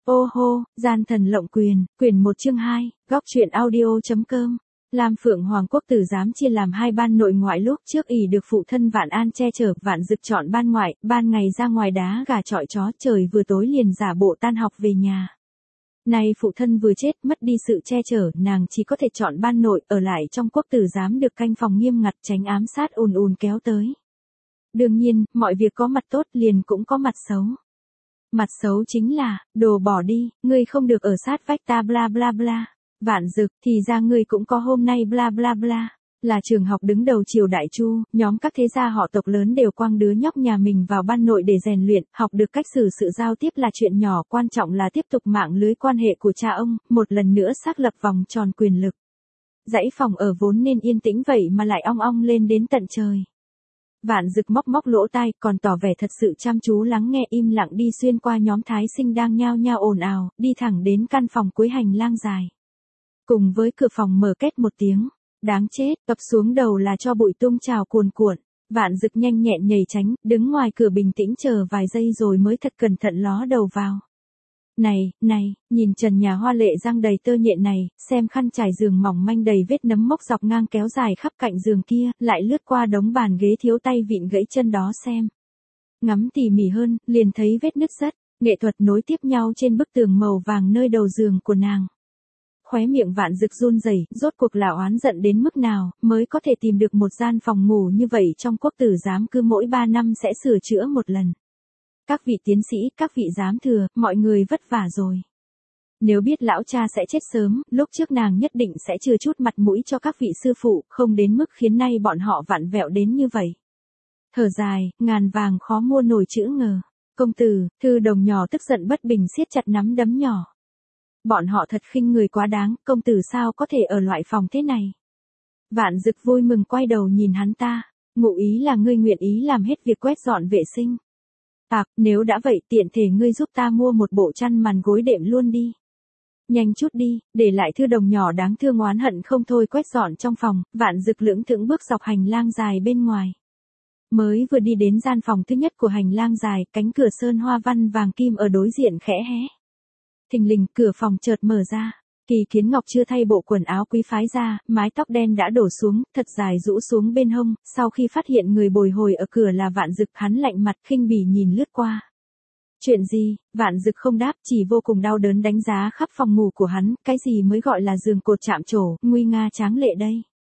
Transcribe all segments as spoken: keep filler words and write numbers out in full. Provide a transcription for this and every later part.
Ô hô, gian thần lộng quyền, quyển một chương hai, góc truyện audio.com. Lam Phượng Hoàng quốc tử giám chia làm hai ban nội ngoại, lúc trước ỷ được phụ thân Vạn An che chở, Vạn Dực chọn ban ngoại, ban ngày ra ngoài đá gà chọi chó, trời vừa tối liền giả bộ tan học về nhà. Nay phụ thân vừa chết, mất đi sự che chở, nàng chỉ có thể chọn ban nội, ở lại trong quốc tử giám được canh phòng nghiêm ngặt, tránh ám sát ùn ùn kéo tới. Đương nhiên, mọi việc có mặt tốt liền cũng có mặt xấu. Mặt xấu chính là, đồ bỏ đi, ngươi không được ở sát vách ta bla bla bla. Vạn Dực, thì ra ngươi cũng có hôm nay bla bla bla. Là trường học đứng đầu triều đại Chu, nhóm các thế gia họ tộc lớn đều quăng đứa nhóc nhà mình vào ban nội để rèn luyện, học được cách xử sự giao tiếp là chuyện nhỏ, quan trọng là tiếp tục mạng lưới quan hệ của cha ông, một lần nữa xác lập vòng tròn quyền lực. Dãy phòng ở vốn nên yên tĩnh vậy mà lại ong ong lên đến tận trời. Vạn Dực móc móc lỗ tai, còn tỏ vẻ thật sự chăm chú lắng nghe, im lặng đi xuyên qua nhóm thái sinh đang nhao nhao ồn ào, đi thẳng đến căn phòng cuối hành lang dài. Cùng với cửa phòng mở két một tiếng, đáng chết, tập xuống đầu là cho bụi tung trào cuồn cuộn. Vạn Dực nhanh nhẹn nhảy tránh, đứng ngoài cửa bình tĩnh chờ vài giây rồi mới thật cẩn thận ló đầu vào. Này, này, nhìn trần nhà hoa lệ răng đầy tơ nhện này, xem khăn trải giường mỏng manh đầy vết nấm mốc dọc ngang kéo dài khắp cạnh giường kia, lại lướt qua đống bàn ghế thiếu tay vịn gãy chân đó xem. Ngắm tỉ mỉ hơn, liền thấy vết nứt rất, nghệ thuật nối tiếp nhau trên bức tường màu vàng nơi đầu giường của nàng. Khóe miệng Vạn Dực run rẩy, rốt cuộc là oán giận đến mức nào, mới có thể tìm được một gian phòng ngủ như vậy trong quốc tử giám, cứ mỗi ba năm sẽ sửa chữa một lần. Các vị tiến sĩ, các vị giám thừa, mọi người vất vả rồi. Nếu biết lão cha sẽ chết sớm, lúc trước nàng nhất định sẽ chừa chút mặt mũi cho các vị sư phụ, không đến mức khiến nay bọn họ vặn vẹo đến như vậy. Thở dài, ngàn vàng khó mua nổi chữ ngờ. Công tử, Thư Đồng nhỏ tức giận bất bình siết chặt nắm đấm nhỏ. Bọn họ thật khinh người quá đáng, công tử sao có thể ở loại phòng thế này. Vạn Dực vui mừng quay đầu nhìn hắn ta, ngụ ý là ngươi nguyện ý làm hết việc quét dọn vệ sinh. À, nếu đã vậy tiện thể ngươi giúp ta mua một bộ chăn màn gối đệm luôn đi. Nhanh chút đi, để lại Thư Đồng nhỏ đáng thương oán hận không thôi quét dọn trong phòng. Vạn Dực lững thững bước dọc hành lang dài bên ngoài. Mới vừa đi đến gian phòng thứ nhất của hành lang dài, cánh cửa sơn hoa văn vàng kim ở đối diện khẽ hé. Thình lình, cửa phòng chợt mở ra. Kỳ Kiến Ngọc chưa thay bộ quần áo quý phái ra, mái tóc đen đã đổ xuống, thật dài rũ xuống bên hông, sau khi phát hiện người bồi hồi ở cửa là Vạn Dực, hắn lạnh mặt khinh bỉ nhìn lướt qua. Chuyện gì? Vạn Dực không đáp, chỉ vô cùng đau đớn đánh giá khắp phòng ngủ của hắn, cái gì mới gọi là giường cột chạm trổ, nguy nga tráng lệ đây.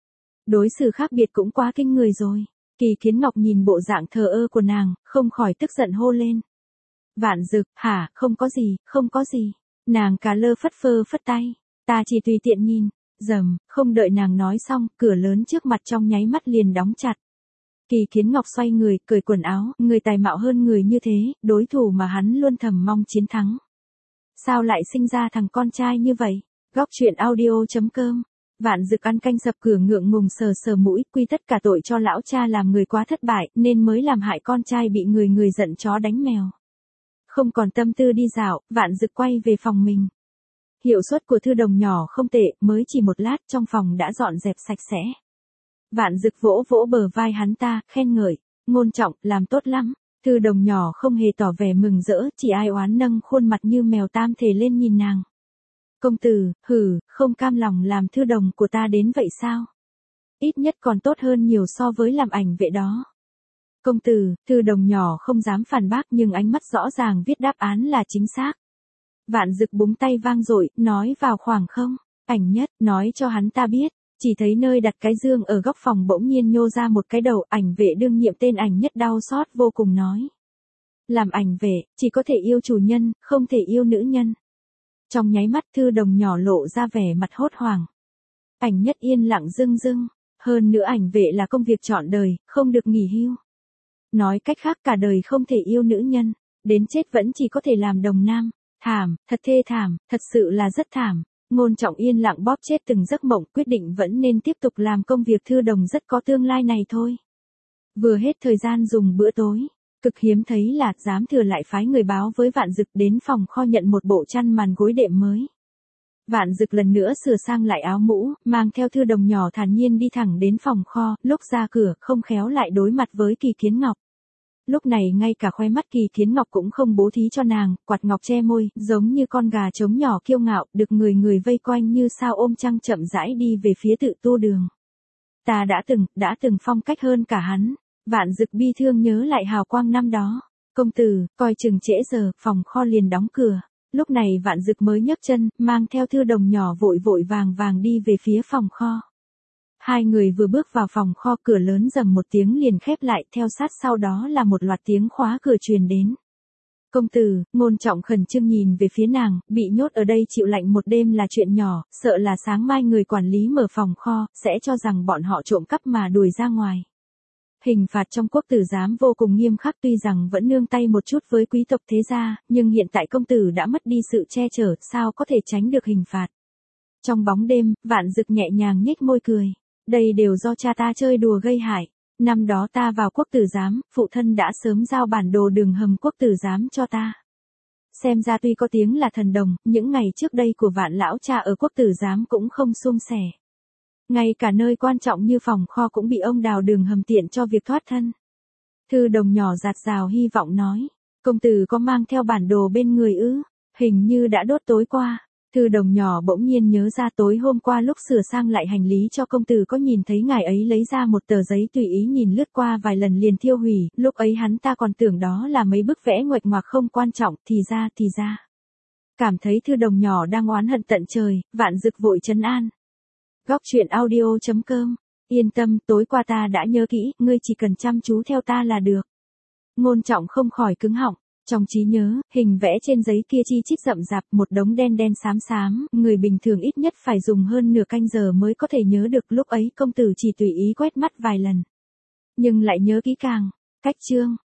Đối xử khác biệt cũng quá kinh người rồi. Kỳ Kiến Ngọc nhìn bộ dạng thờ ơ của nàng, không khỏi tức giận hô lên. Vạn Dực, hả, không có gì, không có gì. Nàng cà lơ phất phơ phất tay. Ta chỉ tùy tiện nhìn. Dầm, không đợi nàng nói xong, cửa lớn trước mặt trong nháy mắt liền đóng chặt. Kỳ Kiến Ngọc xoay người, cởi quần áo, người tài mạo hơn người như thế, đối thủ mà hắn luôn thầm mong chiến thắng. Sao lại sinh ra thằng con trai như vậy? Góc truyện audio.com. Vạn Dực ăn canh sập cửa ngượng ngùng sờ sờ mũi, quy tất cả tội cho lão cha làm người quá thất bại, nên mới làm hại con trai bị người người giận chó đánh mèo. Không còn tâm tư đi dạo, Vạn Dực quay về phòng mình. Hiệu suất của Thư Đồng nhỏ không tệ, mới chỉ một lát trong phòng đã dọn dẹp sạch sẽ. Vạn Dực vỗ vỗ bờ vai hắn ta, khen ngợi, Ngôn Trọng, làm tốt lắm. Thư Đồng nhỏ không hề tỏ vẻ mừng rỡ, chỉ ai oán nâng khuôn mặt như mèo tam thể lên nhìn nàng. Công tử, hử, không cam lòng làm thư đồng của ta đến vậy sao? Ít nhất còn tốt hơn nhiều so với làm ảnh vệ đó. Công tử, Thư Đồng nhỏ không dám phản bác nhưng ánh mắt rõ ràng viết đáp án là chính xác. Vạn Dực búng tay vang dội, nói vào khoảng không. Ảnh Nhất, nói cho hắn ta biết. Chỉ thấy nơi đặt cái dương ở góc phòng bỗng nhiên nhô ra một cái đầu, ảnh vệ đương nhiệm tên Ảnh Nhất đau xót vô cùng nói. Làm ảnh vệ, chỉ có thể yêu chủ nhân, không thể yêu nữ nhân. Trong nháy mắt Thư Đồng nhỏ lộ ra vẻ mặt hốt hoảng. Ảnh Nhất yên lặng rưng rưng. Hơn nữa ảnh vệ là công việc trọn đời, không được nghỉ hưu. Nói cách khác cả đời không thể yêu nữ nhân. Đến chết vẫn chỉ có thể làm đồng nam. Thảm, thật thê thảm, thật sự là rất thảm. Ngôn Trọng yên lặng bóp chết từng giấc mộng, quyết định vẫn nên tiếp tục làm công việc thư đồng rất có tương lai này thôi. Vừa hết thời gian dùng bữa tối, cực hiếm thấy là giám thừa lại phái người báo với Vạn Dực đến phòng kho nhận một bộ chăn màn gối đệm mới. Vạn Dực lần nữa sửa sang lại áo mũ, mang theo thư đồng nhỏ thản nhiên đi thẳng đến phòng kho, lúc ra cửa không khéo lại đối mặt với Kỳ Kiến Ngọc. Lúc này ngay cả khóe mắt Kỳ Kiến Ngọc cũng không bố thí cho nàng, quạt ngọc che môi, giống như con gà trống nhỏ kiêu ngạo, được người người vây quanh như sao ôm trăng chậm rãi đi về phía tự tu đường. Ta đã từng, đã từng phong cách hơn cả hắn. Vạn Dực bi thương nhớ lại hào quang năm đó. Công tử, coi chừng trễ giờ, phòng kho liền đóng cửa. Lúc này Vạn Dực mới nhấc chân, mang theo Thư Đồng nhỏ vội vội vàng vàng đi về phía phòng kho. Hai người vừa bước vào phòng kho, cửa lớn rầm một tiếng liền khép lại, theo sát sau đó là một loạt tiếng khóa cửa truyền đến. Công tử, Ngôn Trọng khẩn trương nhìn về phía nàng, bị nhốt ở đây chịu lạnh một đêm là chuyện nhỏ, sợ là sáng mai người quản lý mở phòng kho, sẽ cho rằng bọn họ trộm cắp mà đuổi ra ngoài. Hình phạt trong quốc tử giám vô cùng nghiêm khắc, tuy rằng vẫn nương tay một chút với quý tộc thế gia, nhưng hiện tại công tử đã mất đi sự che chở, sao có thể tránh được hình phạt. Trong bóng đêm, Vạn Dực nhẹ nhàng nhếch môi cười. Đây đều do cha ta chơi đùa gây hại. Năm đó ta vào quốc tử giám, phụ thân đã sớm giao bản đồ đường hầm quốc tử giám cho ta. Xem ra tuy có tiếng là thần đồng, những ngày trước đây của Vạn lão cha ở quốc tử giám cũng không suôn sẻ. Ngay cả nơi quan trọng như phòng kho cũng bị ông đào đường hầm tiện cho việc thoát thân. Thư Đồng nhỏ dạt dào hy vọng nói, công tử có mang theo bản đồ bên người ư? Hình như đã đốt tối qua. Thư Đồng nhỏ bỗng nhiên nhớ ra tối hôm qua lúc sửa sang lại hành lý cho công tử có nhìn thấy ngài ấy lấy ra một tờ giấy tùy ý nhìn lướt qua vài lần liền thiêu hủy, lúc ấy hắn ta còn tưởng đó là mấy bức vẽ nguệch ngoạc không quan trọng, thì ra thì ra. Cảm thấy Thư Đồng nhỏ đang oán hận tận trời, Vạn Dực vội trấn an. Góc truyện audio chấm com. Yên tâm, tối qua ta đã nhớ kỹ, ngươi chỉ cần chăm chú theo ta là được. Ngôn Trọng không khỏi cứng họng. Trong trí nhớ, hình vẽ trên giấy kia chi chít rậm rạp, một đống đen đen xám xám, người bình thường ít nhất phải dùng hơn nửa canh giờ mới có thể nhớ được, lúc ấy công tử chỉ tùy ý quét mắt vài lần. Nhưng lại nhớ kỹ càng. Cách chương.